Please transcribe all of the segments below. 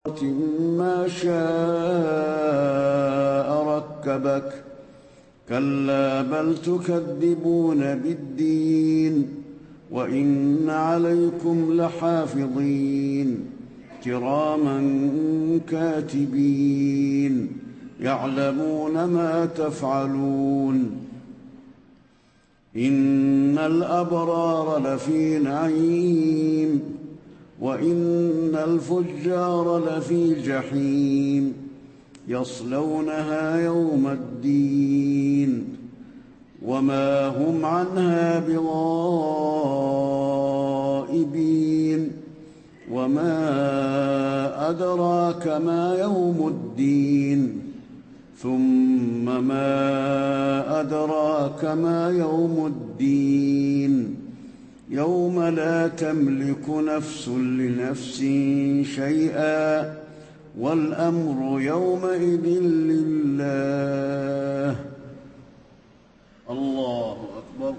ما شاء ركبك كلا بل تكذبون بالدين وإن عليكم لحافظين كراما كاتبين يعلمون ما تفعلون إن الأبرار لفي نعيم وإن الفجار لفي جحيم يصلونها يوم الدين وما هم عنها بغائبين وما أدراك ما يوم الدين ثم ما أدراك ما يوم الدين يوم لا تملك نفس لنفس شيئا والأمر يومئذ لله. الله أكبر.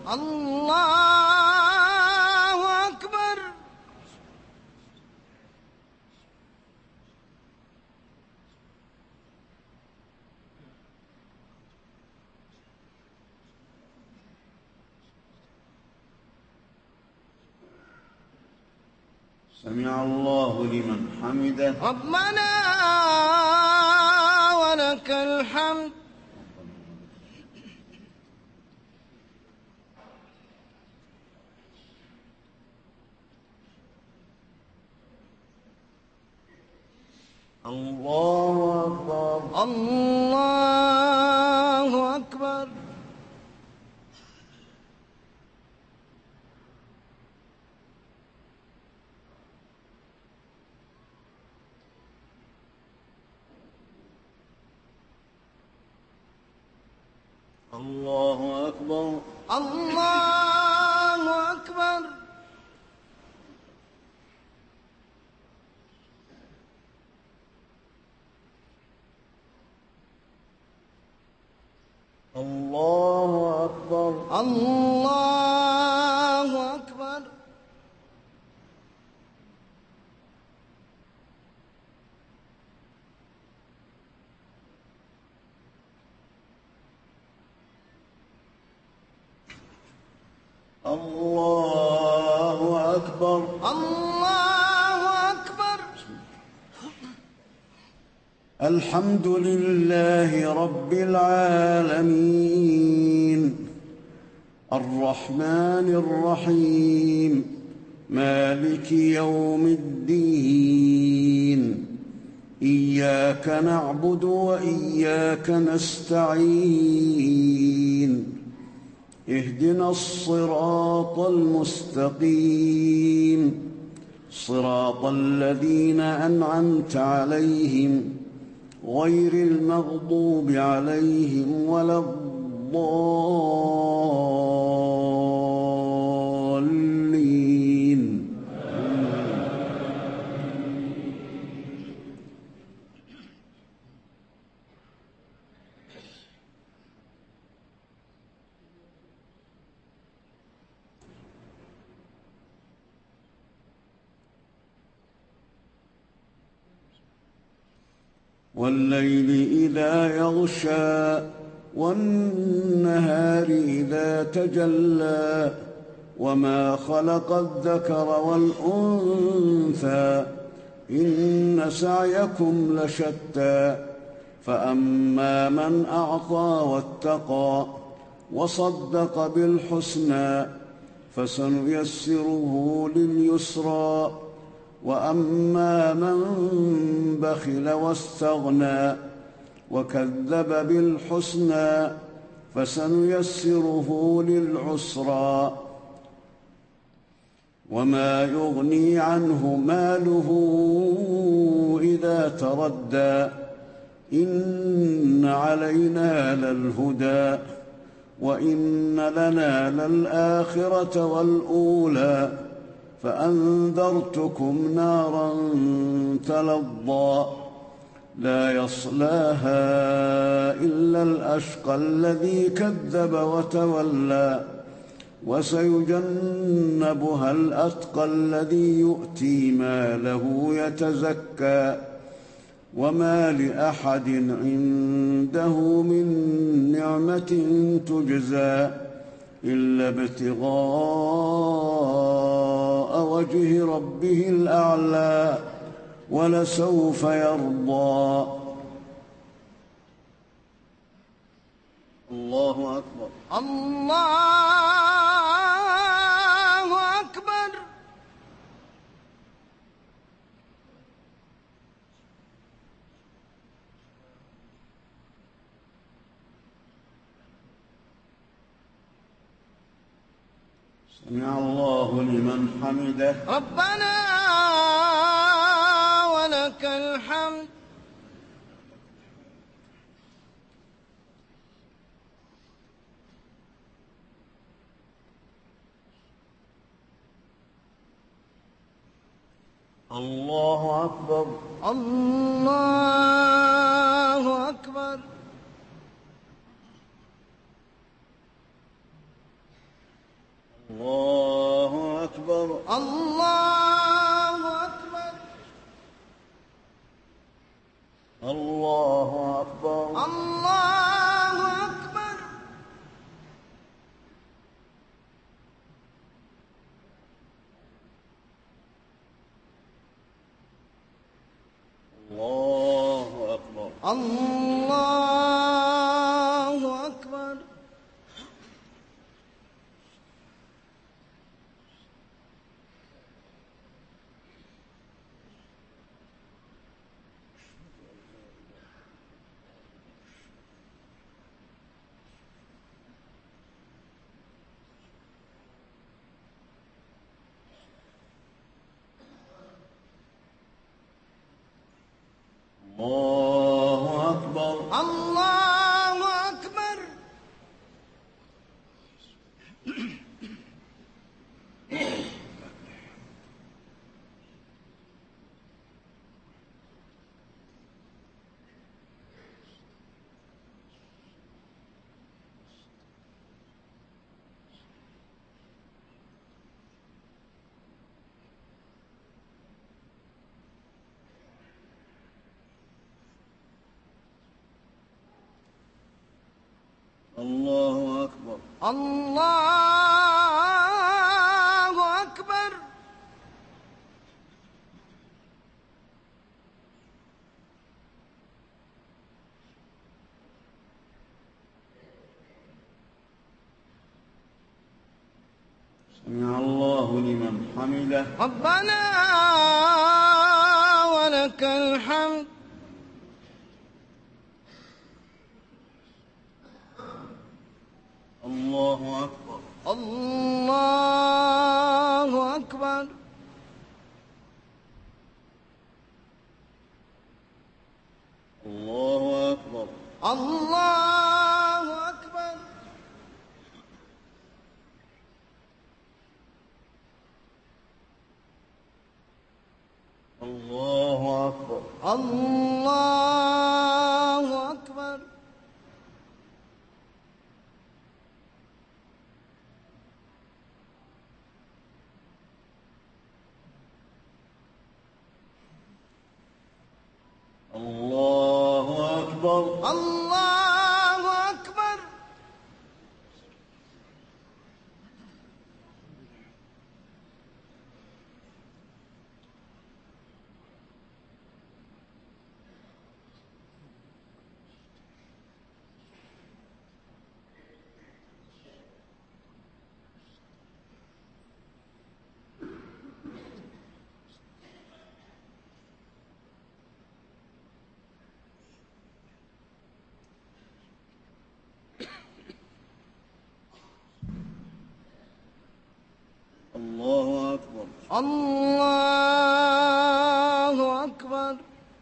الله أكبر. سمع الله لمن حمده. ربنا ولك الحمد. الله أكبر. الله أكبر. الله أكبر. الله أكبر. الله أكبر. الله أكبر. الله أكبر. الله أكبر. الحمد لله رب العالمين الرحمن الرحيم مالك يوم الدين إياك نعبد وإياك نستعين اهدنا الصراط المستقيم صراط الذين أنعمت عليهم غير المغضوب عليهم ولا الضالين. والليل إذا يغشى والنهار إذا تجلى وما خلق الذكر والأنثى إن سعيكم لشتى فأما من أعطى واتقى وصدق بالحسنى فسنيسره لليسرى وأما من بخل واستغنى وكذب بالحسنى فسنيسره للعسرى وما يغني عنه ماله إذا تردى إن علينا للهدى وإن لنا للآخرة والأولى فأنذرتكم نارا تلظى لا يصلاها إلا الأشقى الذي كذب وتولى وسيجنبها الأتقى الذي يؤتي ماله يتزكى وما لأحد عنده من نعمة تجزى إلا ابتغاء وجه ربه الأعلى ولسوف يرضى. الله أكبر. الله أكبر. سمع الله لمن حمده. ربنا ولك الحمد. الله أكبر. الله أكبر. الله أكبر. الله أكبر. الله أكبر. الله أكبر. الله أكبر. الله أكبر. الله أكبر. الله أكبر. الله أكبر. الله أكبر. سمع الله لمن حمده. ربنا ولك الحمد. الله أكبر. الله أكبر. الله أكبر. الله أكبر. الله أكبر. الله أكبر. الله أكبر. الله أكبر. الله أكبر. الله أكبر.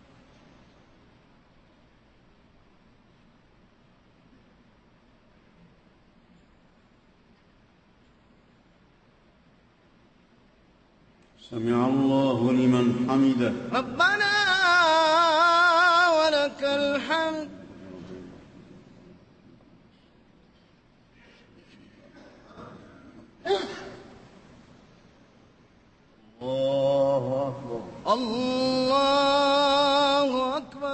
سمع الله لمن حمده. ربنا ولك الحمد. الله أكبر. الله أكبر.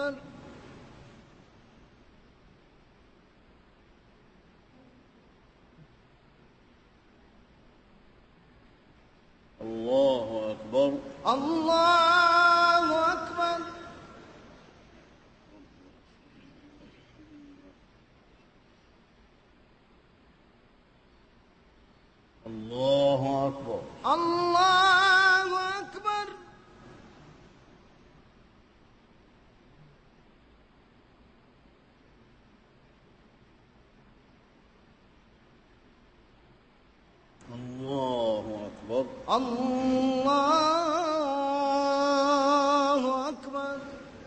الله أكبر. الله أكبر. الله أكبر. الله أكبر.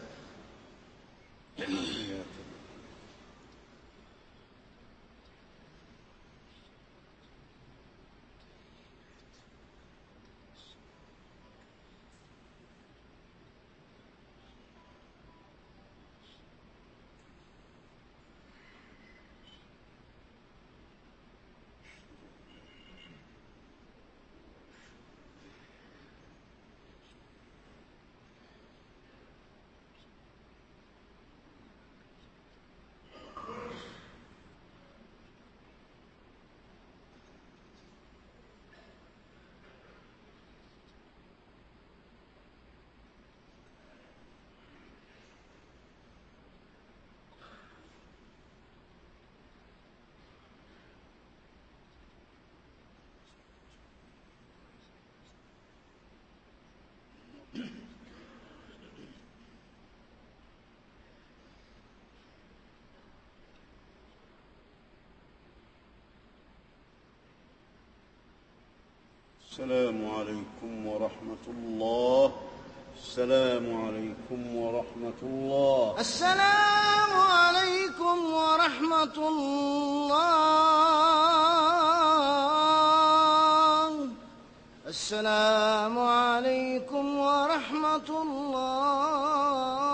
السلام عليكم ورحمة الله. السلام عليكم ورحمة الله. السلام عليكم ورحمة الله. السلام عليكم ورحمة الله.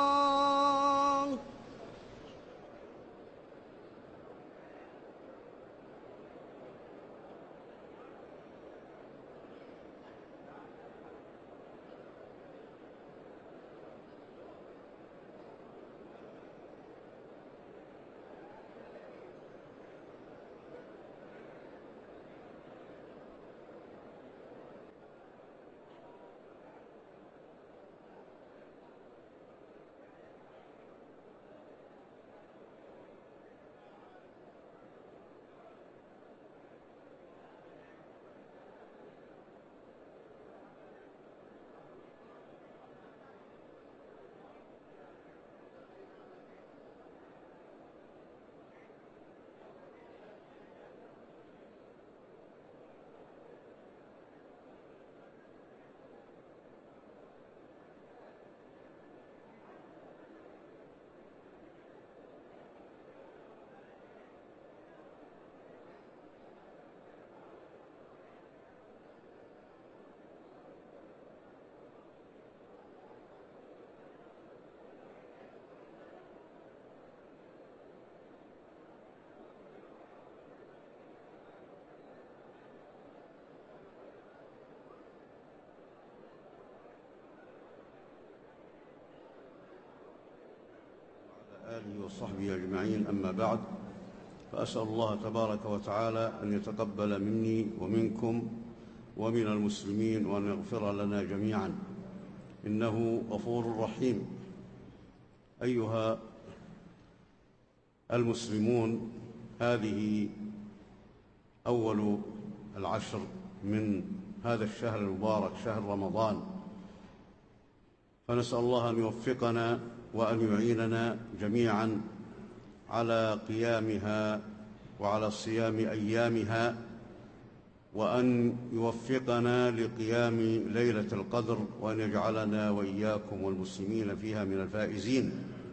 آله وصحبه أجمعين، أما بعد، فأسأل الله تبارك وتعالى أن يتقبل مني ومنكم ومن المسلمين وأن يغفر لنا جميعا، إنه غفور رحيم. أيها المسلمون، هذه أول العشر من هذا الشهر المبارك، شهر رمضان، فنسأل الله أن يوفقنا وأن يعيننا جميعا على قيامها وعلى صيام أيامها، وأن يوفقنا لقيام ليلة القدر، وأن يجعلنا وإياكم والمسلمين فيها من الفائزين.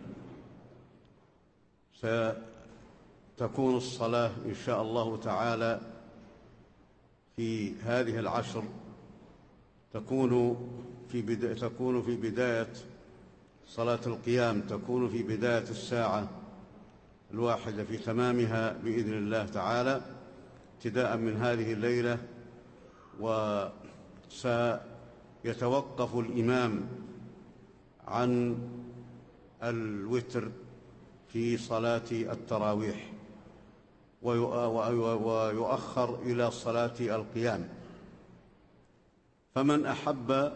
ستكون الصلاة إن شاء الله تعالى في هذه العشر تكون في بداية صلاة القيام، تكون في بداية الساعة 1 في تمامها بإذن الله تعالى، ابتداء من هذه الليلة. وسيتوقف الإمام عن الوتر في صلاة التراويح ويؤخر إلى صلاة القيام. فمن أحب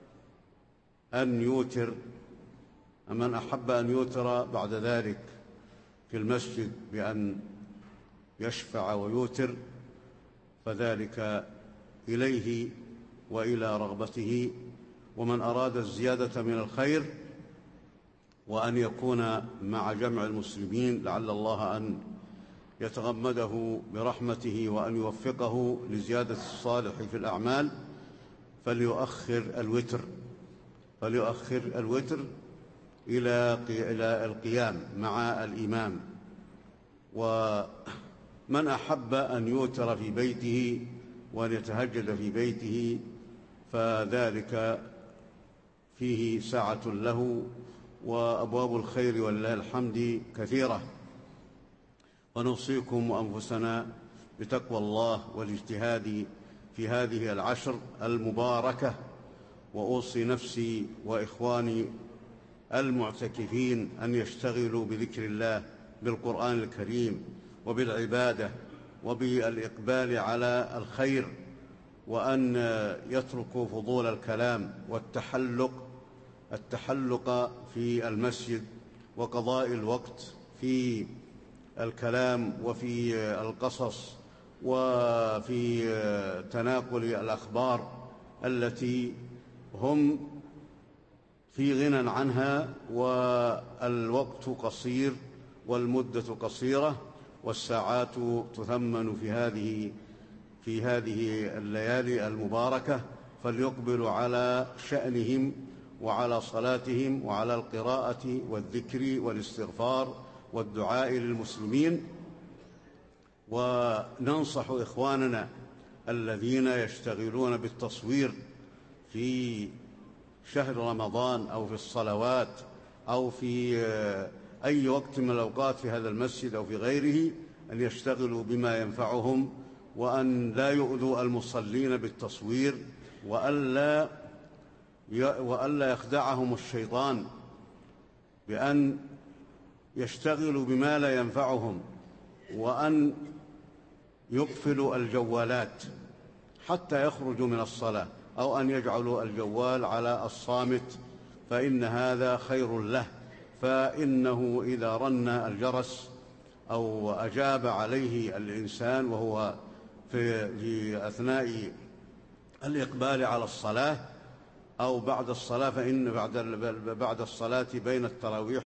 أن يوتر بعد ذلك في المسجد بأن يشفع ويوتر، فذلك إليه وإلى رغبته. ومن أراد الزيادة من الخير وأن يكون مع جمع المسلمين لعل الله أن يتغمده برحمته وأن يوفقه لزيادة الصالح في الأعمال، فليؤخر الوتر إلى القيام مع الإمام. ومن أحب أن يوتر في بيته وأن يتهجد في بيته فذلك فيه سعة له، وأبواب الخير ولله الحمد كثيرة. ونوصيكم وأنفسنا بتقوى الله والاجتهاد في هذه العشر المباركة، وأوصي نفسي وإخواني المعتكفين أن يشتغلوا بذكر الله بالقرآن الكريم وبالعبادة وبالإقبال على الخير، وأن يتركوا فضول الكلام والتحلق في المسجد وقضاء الوقت في الكلام وفي القصص وفي تناقل الأخبار التي هم في غنى عنها، والوقت قصير والمدة قصيرة والساعات تثمن في هذه الليالي المباركة. فليقبلوا على شأنهم وعلى صلاتهم وعلى القراءة والذكر والاستغفار والدعاء للمسلمين. وننصح إخواننا الذين يشتغلون بالتصوير في شهر رمضان أو في الصلوات أو في أي وقت من الأوقات في هذا المسجد أو في غيره أن يشتغلوا بما ينفعهم، وأن لا يؤذوا المصلين بالتصوير، وألا يخدعهم الشيطان بأن يشتغلوا بما لا ينفعهم، وأن يقفلوا الجوالات حتى يخرجوا من الصلاة، أو أن يجعلوا الجوال على الصامت، فإن هذا خير له. فإنه إذا رن الجرس أو أجاب عليه الإنسان وهو في أثناء الإقبال على الصلاة أو بعد الصلاة، فإن بعد الصلاة بين التراويح